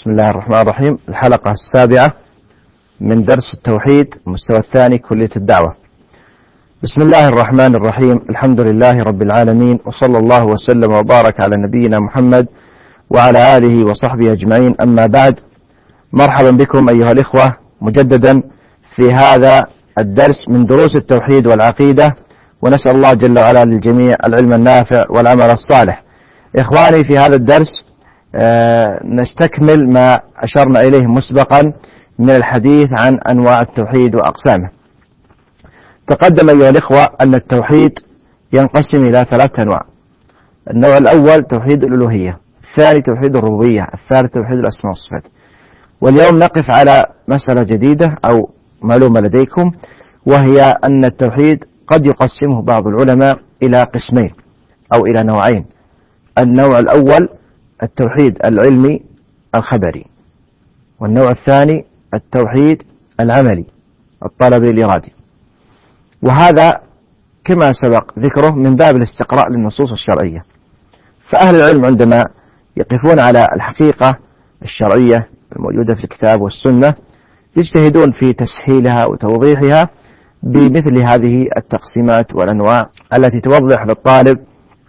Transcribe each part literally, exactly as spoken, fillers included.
بسم الله الرحمن الرحيم. الحلقة السابعة من درس التوحيد المستوى الثاني كلية الدعوة. بسم الله الرحمن الرحيم. الحمد لله رب العالمين، وصلى الله وسلم وبارك على نبينا محمد وعلى آله وصحبه أجمعين. أما بعد، مرحبا بكم أيها الإخوة مجددا في هذا الدرس من دروس التوحيد والعقيدة، ونسأل الله جل وعلا للجميع العلم النافع والعمل الصالح. إخواني، في هذا الدرس آه نستكمل ما أشرنا إليه مسبقا من الحديث عن أنواع التوحيد وأقسامه. تقدم أيها الإخوة أن التوحيد ينقسم إلى ثلاثة أنواع. النوع الأول توحيد الألوهية، الثاني توحيد الربوبية، الثالث توحيد الأسماء والصفات. واليوم نقف على مسألة جديدة أو معلومة لديكم، وهي أن التوحيد قد يقسمه بعض العلماء إلى قسمين أو إلى نوعين. النوع الأول التوحيد العلمي الخبري، والنوع الثاني التوحيد العملي الطلبي الإرادي. وهذا كما سبق ذكره من باب الاستقراء للنصوص الشرعية. فأهل العلم عندما يقفون على الحقيقة الشرعية الموجودة في الكتاب والسنة يجتهدون في تسهيلها وتوضيحها بمثل هذه التقسيمات والأنواع التي توضح للطالب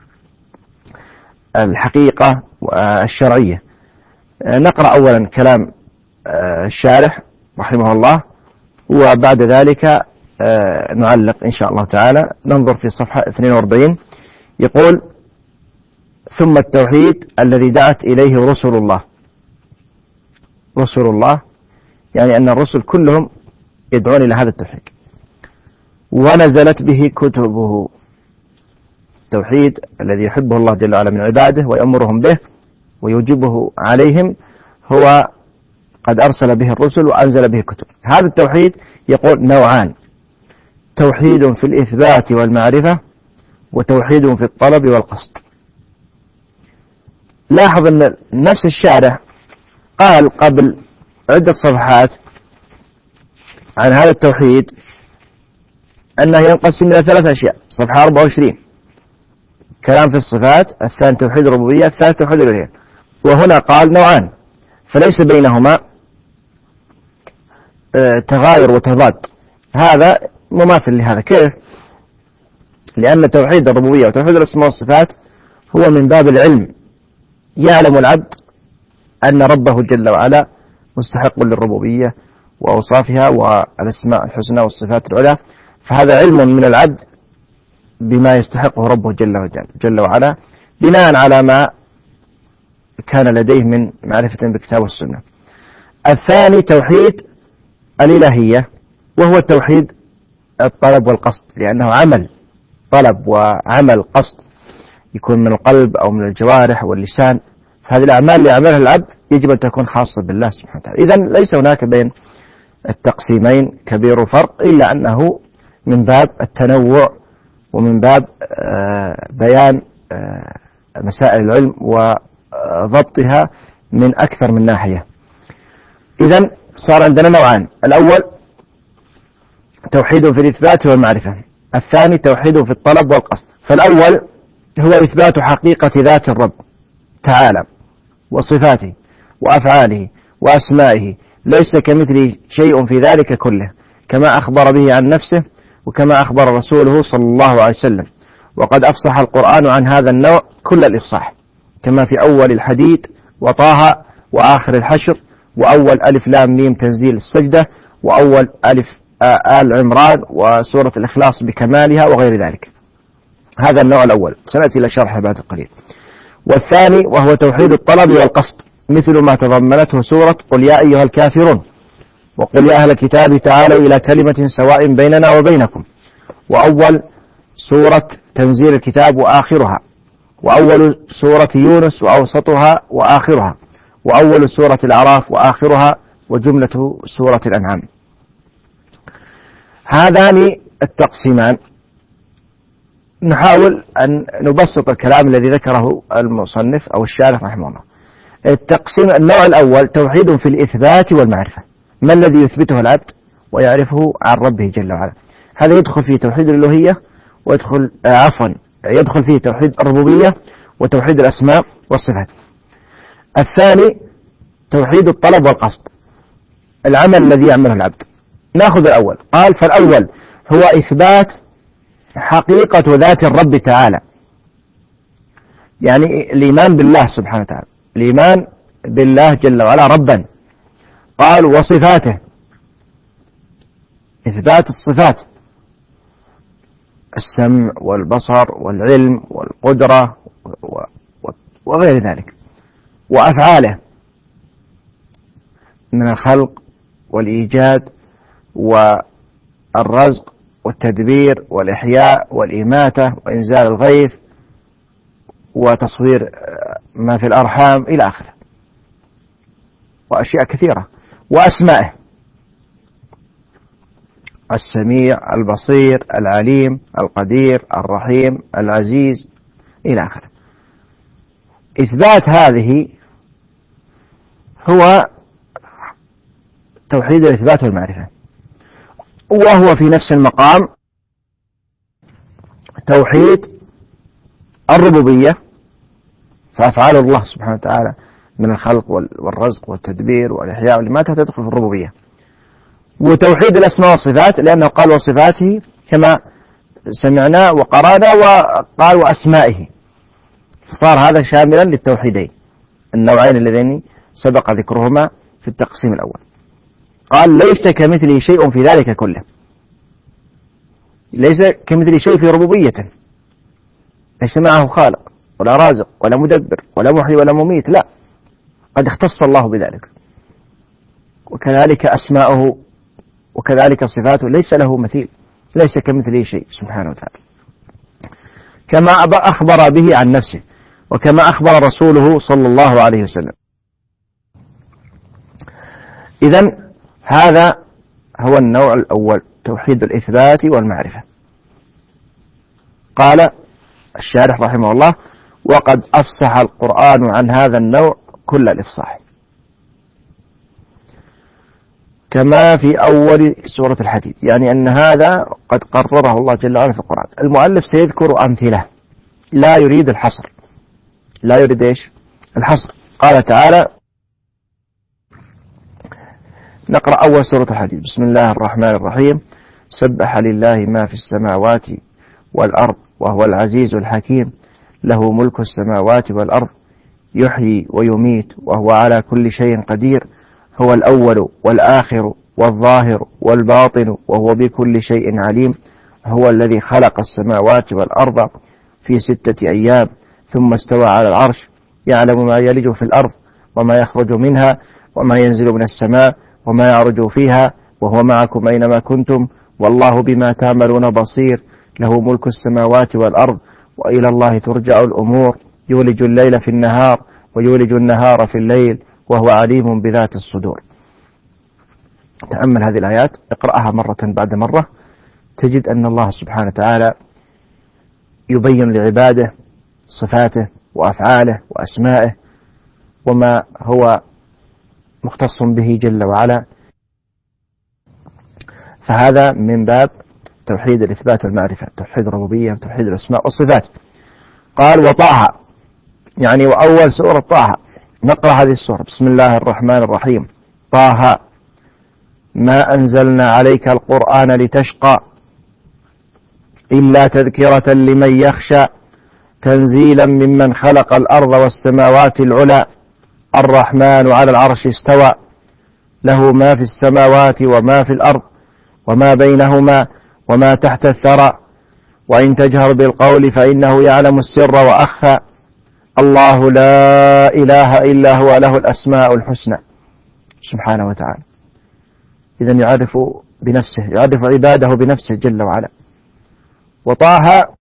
الحقيقة الشرعية. نقرأ أولا كلام الشارح رحمه الله، وبعد ذلك نعلق إن شاء الله تعالى. ننظر في صفحة اثنين وأربعين. يقول: ثم التوحيد الذي دعت إليه رسل الله. رسل الله يعني أن الرسل كلهم يدعون إلى هذا التوحيد، ونزلت به كتبه. التوحيد الذي يحبه الله جل وعلا من عباده ويأمرهم به ويوجبه عليهم هو قد أرسل به الرسل وأنزل به الكتب. هذا التوحيد يقول نوعان: توحيد في الإثبات والمعرفة، وتوحيد في الطلب والقصد. لاحظ أن نفس الشارح قال قبل عدة صفحات عن هذا التوحيد أنه ينقسم إلى ثلاث أشياء. صفحة أربعة وعشرين كلام في الصفات، الثاني توحيد الربوبية، الثالث توحيد الألوهية. وهنا قال نوعان، فليس بينهما تغاير وتضاد. هذا مماثل لهذا. كيف؟ لأن توحيد الربوبية وتوحيد الأسماء والصفات هو من باب العلم. يعلم العبد أن ربه جل وعلا مستحق للربوبية وأوصافها والأسماء الحسنى والصفات العلى، فهذا علم من العبد بما يستحقه ربه جل جل وعلا بناء على ما كان لديه من معرفة بالكتاب والسنة. الثاني توحيد الإلهية، وهو التوحيد الطلب والقصد، لأنه عمل طلب وعمل قصد، يكون من القلب أو من الجوارح واللسان. فهذه الأعمال اللي يعملها العبد يجب أن تكون خاصة بالله سبحانه وتعالى. إذن ليس هناك بين التقسيمين كبير فرق، إلا أنه من باب التنوع ومن باب بيان مسائل العلم وضبطها من أكثر من ناحية. إذن صار عندنا نوعان: الأول توحيد في الإثبات والمعرفة، الثاني توحيد في الطلب والقصد. فالأول هو إثبات حقيقة ذات الرب تعالى وصفاته وأفعاله وأسمائه، ليس كمثله شيء في ذلك كله، كما أخبر به عن نفسه وكما أخبر رسوله صلى الله عليه وسلم. وقد أفصح القرآن عن هذا النوع كل الإفصاح، كما في أول الحديد وطه وآخر الحشر وأول ألف لام ميم تنزيل السجدة وأول ألف آل عمران وسورة الإخلاص بكمالها وغير ذلك. هذا النوع الأول، سنأتي إلى شرحه بعد قليل. والثاني وهو توحيد الطلب والقصد، مثل ما تضمنته سورة قل يا أيها الكافرون، وقل يا أهل الكتاب تعالوا إلى كلمة سواء بيننا وبينكم، وأول سورة تنزيل الكتاب وآخرها، وأول سورة يونس وأوسطها وآخرها، وأول سورة الأعراف وآخرها، وجملة سورة الأنعام. هذان التقسيمان نحاول أن نبسط الكلام الذي ذكره المصنف أو الشارح رحمه الله. التقسيم النوع الأول توحيد في الإثبات والمعرفة، ما الذي يثبته العبد ويعرفه عن ربه جل وعلا. هذا يدخل فيه توحيد الألوهية، ويدخل عفوا يدخل فيه توحيد الربوبية وتوحيد الأسماء والصفات. الثاني توحيد الطلب والقصد، العمل الذي يعمله العبد. نأخذ الأول. قال فالأول هو إثبات حقيقة ذات الرب تعالى، يعني الإيمان بالله سبحانه وتعالى، الإيمان بالله جل وعلا ربا. قال وصفاته، إثبات الصفات، السمع والبصر والعلم والقدرة وغير ذلك، وأفعاله من الخلق والإيجاد والرزق والتدبير والإحياء والإماتة وإنزال الغيث وتصوير ما في الأرحام إلى آخره، وأشياء كثيرة. وأسمائه، السميع البصير العليم القدير الرحيم العزيز إلى آخره. إثبات هذه هو توحيد الإثبات والمعرفة، وهو في نفس المقام توحيد الربوبية، فأفعال الله سبحانه وتعالى من الخلق والرزق والتدبير والإحياء والإماتة تدخل في الربوبية. وتوحيد الأسماء والصفات، لأنه قال وصفاته كما سمعنا وقرأنا، وقال وأسمائه، فصار هذا شاملا للتوحيدين النوعين اللذين سبق ذكرهما في التقسيم الأول. قال ليس كمثله شيء في ذلك كله، ليس كمثله شيء في ربوبيته، ليس معه خالق ولا رازق ولا مدبر ولا محيي ولا مميت، لا، قد اختص الله بذلك. وكذلك أسماؤه وكذلك صفاته ليس له مثيل، ليس كمثله شيء سبحانه وتعالى، كما أخبر به عن نفسه وكما أخبر رسوله صلى الله عليه وسلم. إذن هذا هو النوع الأول، توحيد الإثبات والمعرفة. قال الشارح رحمه الله وقد أفصح القرآن عن هذا النوع كل الإفصاح، كما في أول سورة الحديد، يعني أن هذا قد قرره الله جل وعلا في القرآن. المؤلف سيذكر أمثلة، لا يريد الحصر، لا يريد إيش؟ الحصر. قال تعالى، نقرأ أول سورة الحديد: بسم الله الرحمن الرحيم، سبح لله ما في السماوات والأرض وهو العزيز الحكيم، له ملك السماوات والأرض، يحيي ويميت وهو على كل شيء قدير، هو الأول والآخر والظاهر والباطن وهو بكل شيء عليم، هو الذي خلق السماوات والأرض في ستة أيام ثم استوى على العرش، يعلم ما يلج في الأرض وما يخرج منها وما ينزل من السماء وما يعرج فيها، وهو معكم أينما كنتم والله بما تعملون بصير، له ملك السماوات والأرض وإلى الله ترجع الأمور، يولج الليل في النهار ويولج النهار في الليل وهو عليم بذات الصدور. تأمل هذه الآيات، اقرأها مرة بعد مرة، تجد أن الله سبحانه وتعالى يبين لعباده صفاته وأفعاله وأسمائه وما هو مختص به جل وعلا. فهذا من باب توحيد الإثبات والمعرفة، توحيد الربوبية وتوحيد الأسماء والصفات. قال وطه، يعني وأول سورة طه. نقرأ هذه السورة: بسم الله الرحمن الرحيم، طه ما أنزلنا عليك القرآن لتشقى إلا تذكرة لمن يخشى، تنزيلا ممن خلق الأرض والسماوات العلى، الرحمن على العرش استوى، له ما في السماوات وما في الأرض وما بينهما وما تحت الثرى، وإن تجهر بالقول فإنه يعلم السر وأخفى، الله لا إله إلا هو له الأسماء الحسنى سبحانه وتعالى. إذن يعرف بنفسه، يعرف عباده بنفسه جل وعلا. وطه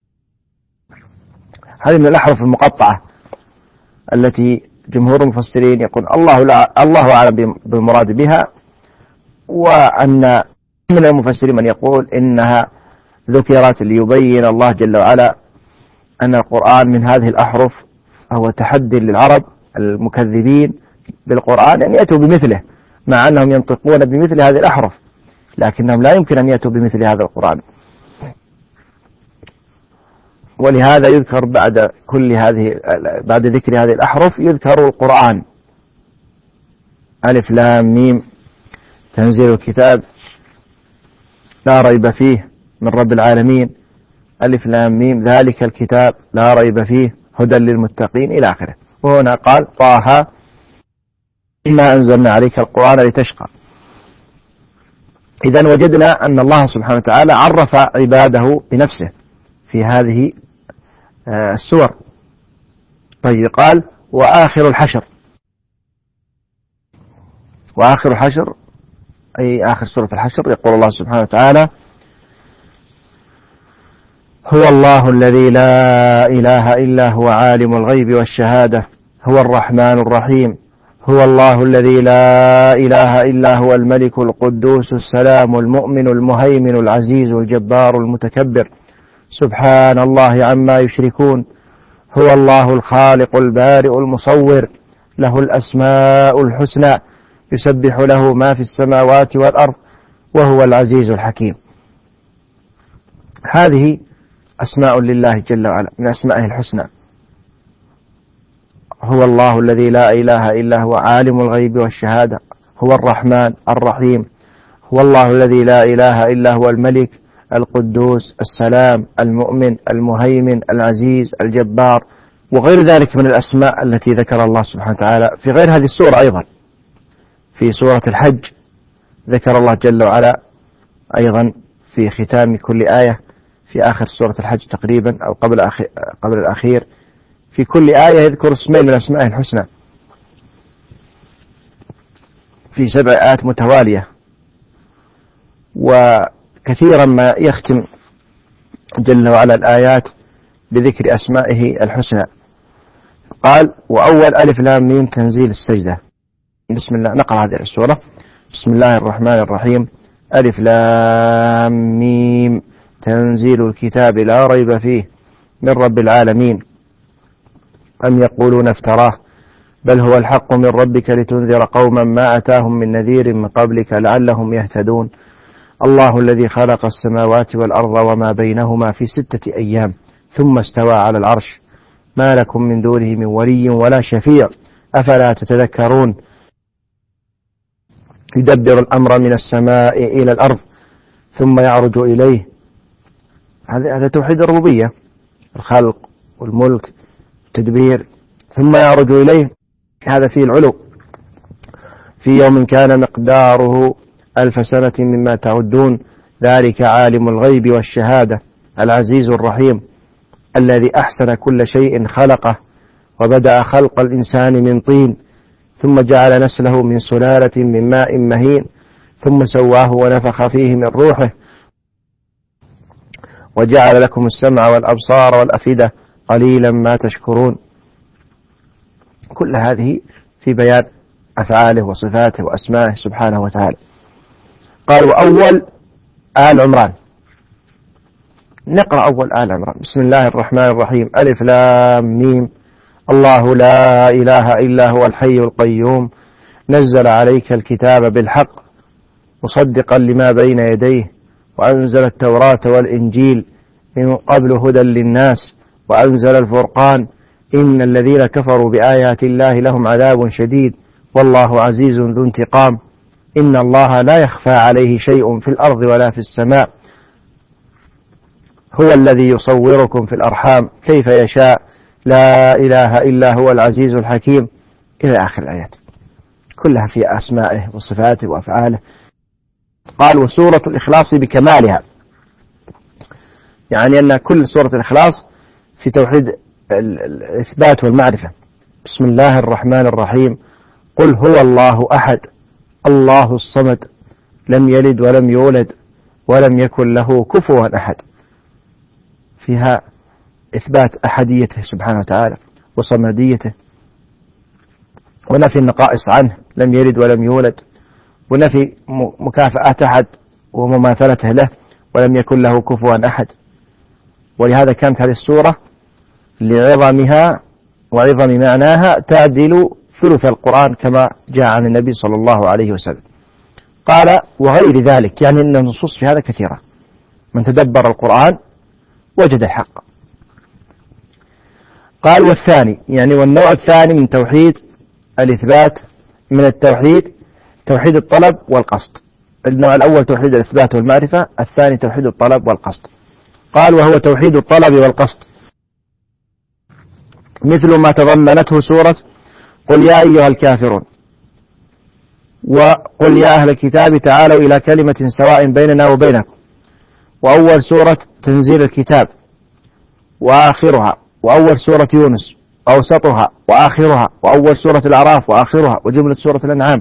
هذه من الأحرف المقطعة التي جمهور المفسرين يقول الله لا الله أعلم بالمراد بها، وأن من المفسرين من يقول إنها ذكرت ليبين الله جل وعلا أن القرآن من هذه الأحرف، فهو تحدي للعرب المكذبين بالقرآن أن يأتوا بمثله، مع أنهم ينطقون بمثل هذه الأحرف، لكنهم لا يمكن أن يأتوا بمثل هذا القرآن. ولهذا يذكر بعد كل هذه بعد ذكر هذه الأحرف يذكر القرآن، ألف لام ميم تنزيل الكتاب لا ريب فيه من رب العالمين، ألف لام ميم ذلك الكتاب لا ريب فيه هدى للمتقين إلى آخره. وهنا قال طه ما أنزلنا عليك القرآن لتشقى. إذن وجدنا أن الله سبحانه وتعالى عرف عباده بنفسه في هذه السور. طيب قال وآخر الحشر، وآخر الحشر أي آخر سورة الحشر يقول الله سبحانه وتعالى هو الله الذي لا إله إلا هو عالم الغيب والشهادة هو الرحمن الرحيم هو الله الذي لا إله إلا هو الملك القدوس السلام المؤمن المهيمن العزيز الجبار المتكبر سبحان الله عما يشركون هو الله الخالق البارئ المصور له الأسماء الحسنى يسبح له ما في السماوات والأرض وهو العزيز الحكيم. هذه أسماء لله جل وعلا من أسمائه الحسنى. هو الله الذي لا إله إلا هو عالم الغيب والشهادة هو الرحمن الرحيم هو الله الذي لا إله إلا هو الملك القدوس السلام المؤمن المهيمن العزيز الجبار وغير ذلك من الأسماء التي ذكر الله سبحانه وتعالى في غير هذه السورة. أيضا في سورة الحج ذكر الله جل وعلا أيضا في ختام كل آية في آخر سورة الحج تقريبا أو قبل قبل الأخير في كل آية يذكر اسمين من أسمائه الحسنى في سبع آيات متوالية. وكثيرا ما يختم جل وعلا الآيات بذكر أسمائه الحسنى. قال وأول ألف لام ميم تنزيل السجدة. بسم الله نقرأ هذه السورة. بسم الله الرحمن الرحيم ألف لام ميم تنزيل الكتاب لا ريب فيه من رب العالمين أم يقولون افتراه بل هو الحق من ربك لتنذر قوما ما أتاهم من نذير من قبلك لعلهم يهتدون الله الذي خلق السماوات والأرض وما بينهما في ستة أيام ثم استوى على العرش ما لكم من دونه من ولي ولا شفيع أفلا تتذكرون يدبر الأمر من السماء إلى الأرض ثم يعرج إليه. هذا توحيد الربوبية الخلق والملك والتدبير. ثم يعرج إليه هذا فيه العلو في يوم كان مقداره ألف سنة مما تعدون ذلك عالم الغيب والشهادة العزيز الرحيم الذي أحسن كل شيء خلقه وبدأ خلق الإنسان من طين ثم جعل نسله من سلالة من ماء مهين ثم سواه ونفخ فيه من روحه وجعل لكم السمع والأبصار والأفئدة قليلا ما تشكرون. كل هذه في بيان أفعاله وصفاته وأسمائه سبحانه وتعالى. قال وأول آل عمران. نقرأ أول آل عمران. بسم الله الرحمن الرحيم ألف لام ميم الله لا إله إلا هو الحي القيوم نزل عليك الكتاب بالحق مصدقا لما بين يديه وأنزل التوراة والإنجيل من قبل هدى للناس وأنزل الفرقان إن الذين كفروا بآيات الله لهم عذاب شديد والله عزيز ذو انتقام إن الله لا يخفى عليه شيء في الأرض ولا في السماء هو الذي يصوركم في الأرحام كيف يشاء لا إله إلا هو العزيز الحكيم إلى آخر الآيات كلها في أسمائه وصفاته وأفعاله. قال وسورة الإخلاص بكمالها يعني أن كل سورة الإخلاص في توحيد الإثبات والمعرفة. بسم الله الرحمن الرحيم قل هو الله أحد الله الصمد لم يلد ولم يولد ولم يكن له كفوا أحد. فيها إثبات أحديته سبحانه وتعالى وصمديته ونفي النقائص عنه لم يلد ولم يولد ونفي مكافأة أحد ومماثلته له ولم يكن له كفوا أحد. ولهذا كانت هذه السورة لعظمها وعظم معناها تعدل ثلث القرآن كما جاء عن النبي صلى الله عليه وسلم. قال وغير ذلك يعني أن النصوص في هذا كثيرة من تدبر القرآن وجد الحق. قال والثاني يعني والنوع الثاني من توحيد الإثبات من التوحيد توحيد الطلب والقصد. النوع الأول توحيد الإثبات والمعرفة، الثاني توحيد الطلب والقصد. قال وهو توحيد الطلب والقصد مثل ما تضمنته سورة قل يا أيها الكافرون، وقل يا أهل الكتاب تعالوا إلى كلمة سواء بيننا وبينكم، وأول سورة تنزيل الكتاب وآخرها، وأول سورة يونس أوسطها وآخرها، وأول سورة الأعراف وآخرها، وجملة سورة الأنعام.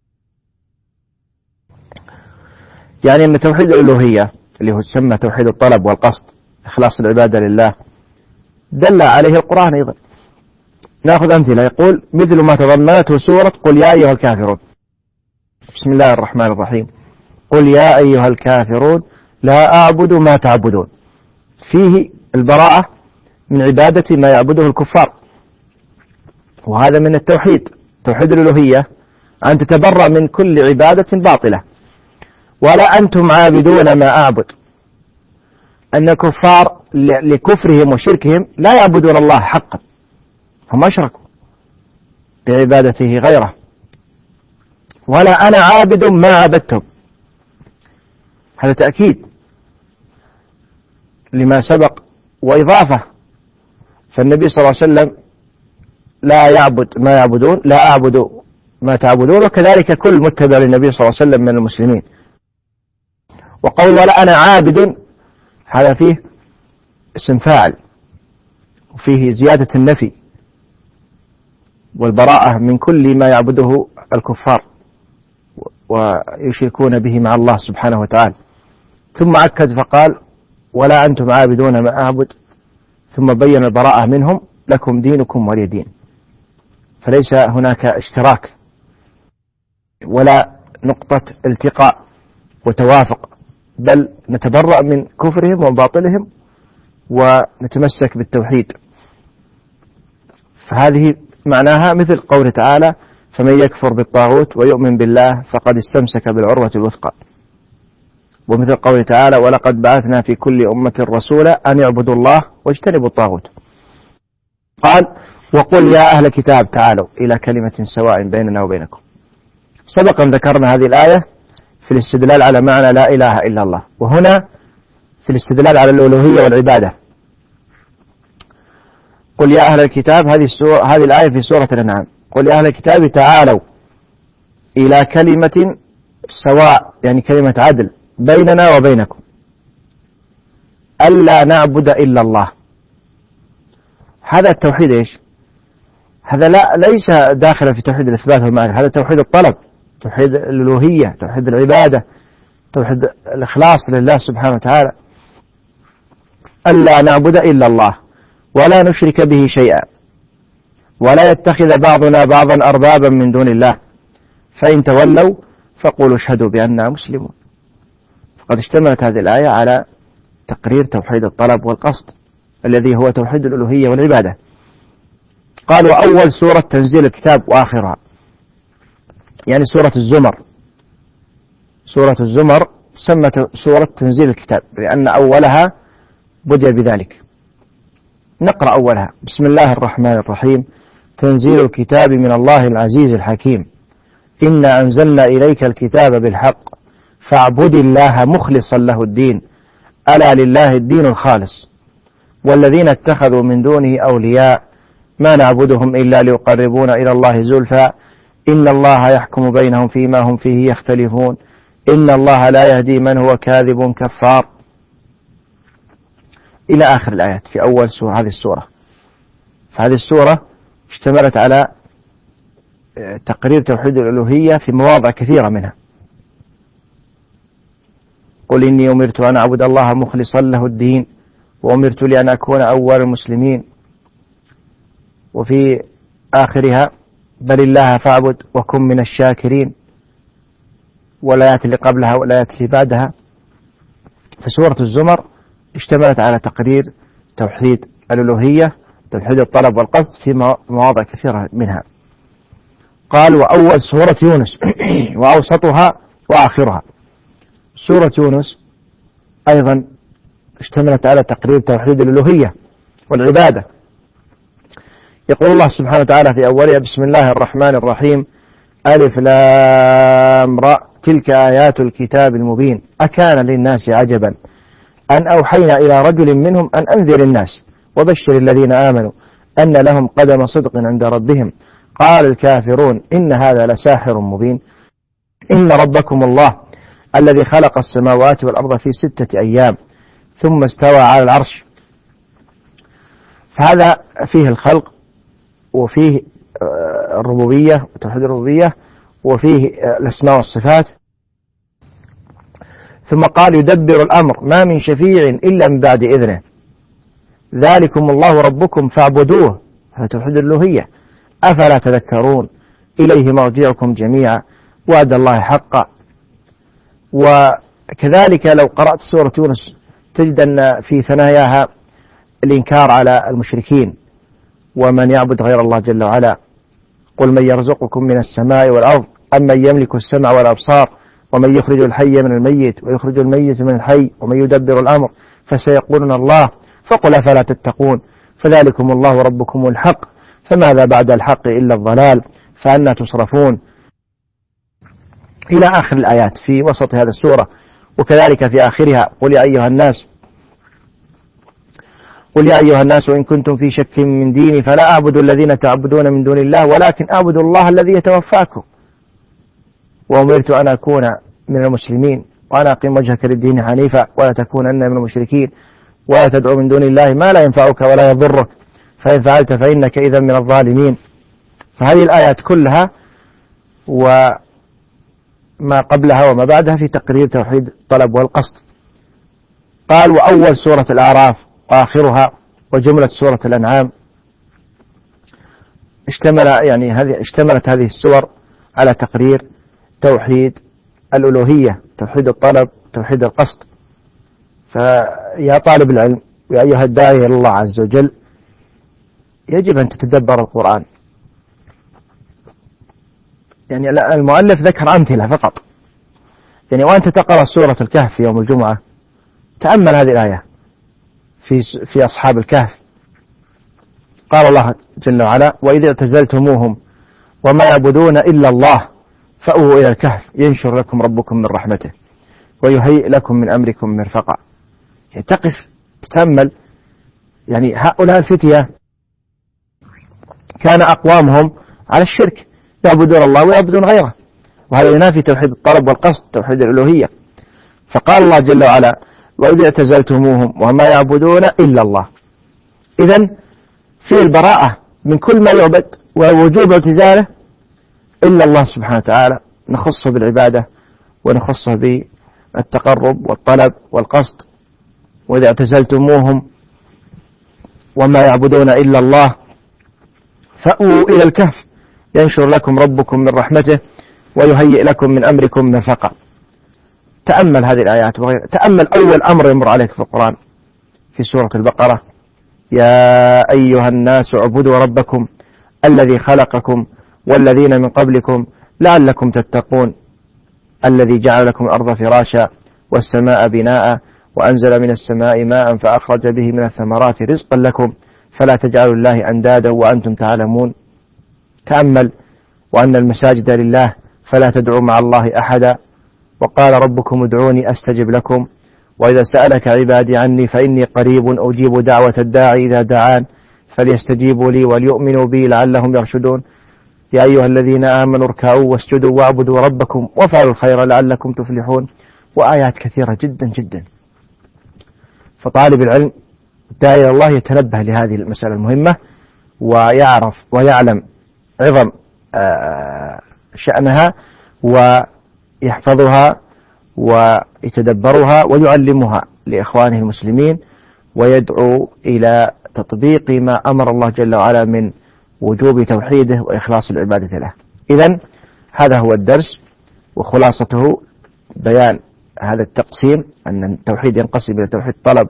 يعني أن توحيد الألوهية اللي هو تسمى توحيد الطلب والقصد إخلاص العبادة لله دل عليه القرآن أيضا. نأخذ أمثلة. يقول مثل ما تضمنته سورة قل يا أيها الكافرون. بسم الله الرحمن الرحيم. قل يا أيها الكافرون لا أعبد ما تعبدون، فيه البراءة من عبادة ما يعبده الكفار، وهذا من التوحيد توحيد الألوهية أن تتبرأ من كل عبادة باطلة. ولا أنتم عابدون ما أعبد، أن الكفار لكفرهم وشركهم لا يعبدون الله حقا، هم أشركوا بعبادته غيره. ولا أنا عابد ما عبدتم، هذا تأكيد لما سبق وإضافة. فالنبي صلى الله عليه وسلم لا يعبد ما يعبدون، لا أعبد ما تعبدون، وكذلك كل متبع للنبي صلى الله عليه وسلم من المسلمين. وقول ولا أنا عابد هذا فيه اسم فاعل، وفيه زيادة النفي والبراءة من كل ما يعبده الكفار ويشركون به مع الله سبحانه وتعالى. ثم أكد فقال ولا أنتم عابدون ما أعبد، ثم بين البراءة منهم لكم دينكم ولي دين. فليس هناك اشتراك ولا نقطة التقاء وتوافق، بل نتبرأ من كفرهم وباطلهم ونتمسك بالتوحيد. فهذه معناها مثل قوله تعالى فمن يكفر بالطاغوت ويؤمن بالله فقد استمسك بالعروة الوثقى، ومثل قوله تعالى ولقد بعثنا في كل أمة رسولا أن يعبدوا الله واجتنبوا الطاغوت. قال وقل يا أهل الكتاب تعالوا إلى كلمة سواء بيننا وبينكم. سبقا ذكرنا هذه الآية في الاستدلال على معنى لا إله إلا الله، وهنا في الاستدلال على الألوهية والعبادة. قل يا أهل الكتاب هذه السورة، هذه الآية في سورة الأنعام. قل يا أهل الكتاب تعالوا إلى كلمة سواء، يعني كلمة عدل بيننا وبينكم ألا نعبد إلا الله. هذا التوحيد إيش؟ هذا لا ليس داخلا في توحيد الإثبات والمعرفة، هذا توحيد الطلب، توحيد الألوهية، توحيد العبادة، توحيد الإخلاص لله سبحانه وتعالى. ألا نعبد إلا الله ولا نشرك به شيئا ولا يتخذ بعضنا بعضا أربابا من دون الله فإن تولوا فقولوا اشهدوا بأننا مسلمون. فقد اشتملت هذه الآية على تقرير توحيد الطلب والقصد الذي هو توحيد الألوهية والعبادة. قال وأول سورة تنزيل الكتاب وآخرها، يعني سورة الزمر. سورة الزمر سمت سورة تنزيل الكتاب لأن أولها بدأ بذلك. نقرأ أولها بسم الله الرحمن الرحيم. تنزيل الكتاب من الله العزيز الحكيم. إنا أنزلنا إليك الكتاب بالحق فاعبد الله مخلصا له الدين ألا لله الدين الخالص والذين اتخذوا من دونه أولياء ما نعبدهم إلا ليقربونا إلى الله زلفى إن الله يحكم بينهم فيما هم فيه يختلفون إن الله لا يهدي من هو كاذب كفار، إلى آخر الآيات في أول سورة هذه السورة. فهذه السورة اشتملت على تقرير توحيد الألوهية في مواضع كثيرة منها. قل إني أمرت أن أعبد الله مخلصا له الدين وأمرت لأن أكون أول المسلمين. وفي آخرها بل الله فاعبد وكن من الشاكرين، والآيات اللي قبلها والآيات اللي بعدها. فسورة الزمر اشتملت على تقرير توحيد الألوهية توحيد الطلب والقصد في مواضع كثيرة منها. قال وأول سورة يونس وأوسطها وآخرها. سورة يونس أيضا اشتملت على تقرير توحيد الألوهية والعبادة. يقول الله سبحانه وتعالى في أولها بسم الله الرحمن الرحيم ألف لام را تلك آيات الكتاب المبين أكان للناس عجبا أن أوحينا إلى رجل منهم أن أنذر الناس وبشر الذين آمنوا أن لهم قدم صدق عند ربهم قال الكافرون إن هذا لساحر مبين إن ربكم الله الذي خلق السماوات والأرض في ستة أيام ثم استوى على العرش. فهذا فيه الخلق وفيه الربوبية وتوحيد الربوبية وفيه الأسماء والصفات. ثم قال يدبر الأمر ما من شفيع إلا من بعد إذنه ذلكم الله ربكم فاعبدوه هذا توحيد الألوهية أفلا تذكرون إليه مرجعكم جميعا وعد الله حقا. وكذلك لو قرأت سورة يونس تجد أن في ثناياها الإنكار على المشركين ومن يعبد غير الله جل وعلا قل من يرزقكم من السماء والأرض أمن يملك السمع والأبصار ومن يخرج الحي من الميت ويخرج الميت من الحي ومن يدبر الأمر فسيقولون الله فقل أفلا تتقون فذلكم الله ربكم الحق فماذا بعد الحق إلا الضلال فأنا تصرفون إلى آخر الآيات في وسط هذه السورة. وكذلك في آخرها قل يا أيها الناس قل يا أيها الناس إن كنتم في شك من ديني فلا أعبد الذين تعبدون من دون الله ولكن أعبد الله الذي يتوفاكم وأمرت أن أكون من المسلمين وأنا أقيم وجهك للدين حنيفا ولا تكونن من المشركين ولا تدعو من دون الله ما لا ينفعك ولا يضرك فإن فعلت فإنك إذا من الظالمين. فهذه الآيات كلها وما قبلها وما بعدها في تقرير توحيد الطلب والقصد. قال وأول سورة الأعراف وآخرها وجملة سورة الأنعام اشتمل يعني هذه اشتملت هذه السور على تقرير توحيد الألوهية توحيد الطلب توحيد القصد. فيا طالب العلم ويا أيها الداعي إلى الله عز وجل يجب أن تتدبر القرآن. يعني المؤلف ذكر أمثلة فقط يعني وأنت تقرأ سورة الكهف في يوم الجمعة تأمل هذه الآية في في أصحاب الكهف. قال الله جل وعلا وإذا اعتزلتموهم وما يعبدون إلا الله فأووا إلى الكهف ينشر لكم ربكم من رحمته ويهيئ لكم من أمركم مرفقا. يعني تقف تتأمل يعني هؤلاء الفتية كان أقوامهم على الشرك يعبدون الله ويعبدون غيره وهذا ينافي توحيد الطلب والقصد توحيد الألوهية. فقال الله جل وعلا وإذا اعتزلتموهم وما يعبدون إلا الله. إذن في البراءة من كل ما يعبد ووجوب اعتزاله إلا الله سبحانه وتعالى نخصه بالعبادة ونخصه بالتقرب والطلب والقصد. وإذا اعتزلتموهم وما يعبدون إلا الله فأووا إلى الكهف ينشر لكم ربكم من رحمته ويهيئ لكم من أمركم مرفقا. تأمل هذه الآيات وغيرها. تأمل أول أمر يمر عليك في القرآن في سورة البقرة يا أيها الناس اعبدوا ربكم الذي خلقكم والذين من قبلكم لعلكم تتقون الذي جعل لكم الأرض فراشا والسماء بناء وأنزل من السماء ماء فأخرج به من الثمرات رزقا لكم فلا تجعلوا الله أندادا وأنتم تعلمون. تأمل وأن المساجد لله فلا تدعوا مع الله أحدا وقال ربكم ادعوني أستجب لكم وإذا سألك عبادي عني فإني قريب أجيب دعوة الداعي إذا دعان فليستجيبوا لي وليؤمنوا بي لعلهم يرشدون. يا أيها الذين آمنوا اركعوا واسجدوا واعبدوا ربكم وافعلوا الخير لعلكم تفلحون. وآيات كثيرة جدا جدا. فطالب العلم الداعي إلى الله يتنبه لهذه المسألة المهمة ويعرف ويعلم عظم شأنها ويحفظها ويتدبرها ويعلمها لإخوانه المسلمين ويدعو إلى تطبيق ما أمر الله جل وعلا من وجوب توحيده وإخلاص العبادة له. إذن هذا هو الدرس وخلاصته بيان هذا التقسيم أن التوحيد ينقسم إلى توحيد طلب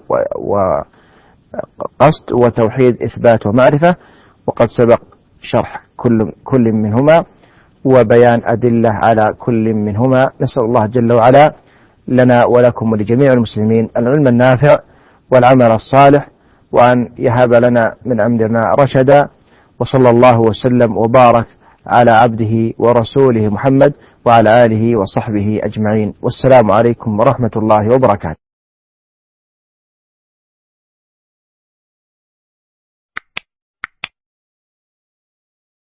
وقصد وتوحيد إثبات ومعرفة وقد سبق شرح كل كل منهما وبيان أدلة على كل منهما. نسأل الله جل وعلا لنا ولكم ولجميع المسلمين العلم النافع والعمل الصالح وأن يهب لنا من أمرنا رشدا. وصلى الله وسلم وبارك على عبده ورسوله محمد وعلى آله وصحبه أجمعين، والسلام عليكم ورحمة الله وبركاته.